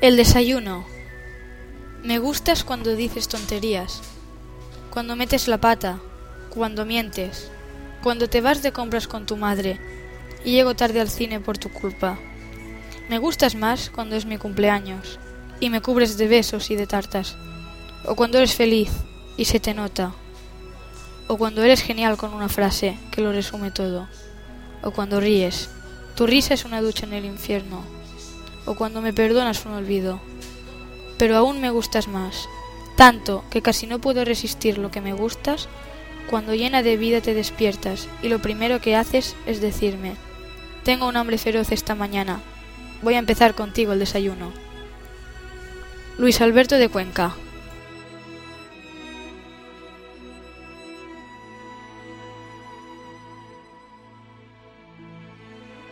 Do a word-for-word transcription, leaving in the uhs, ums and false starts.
El desayuno. Me gustas cuando dices tonterías, cuando metes la pata, cuando mientes, cuando te vas de compras con tu madre y llego tarde al cine por tu culpa. Me gustas más cuando es mi cumpleaños y me cubres de besos y de tartas, o cuando eres feliz y se te nota, o cuando eres genial con una frase que lo resume todo, o cuando ríes. Tu risa es una ducha en el infierno, o cuando me perdonas un olvido. Pero aún me gustas más, tanto que casi no puedo resistir lo que me gustas, cuando llena de vida te despiertas y lo primero que haces es decirme: tengo un hambre feroz esta mañana, voy a empezar contigo el desayuno. Luis Alberto de Cuenca.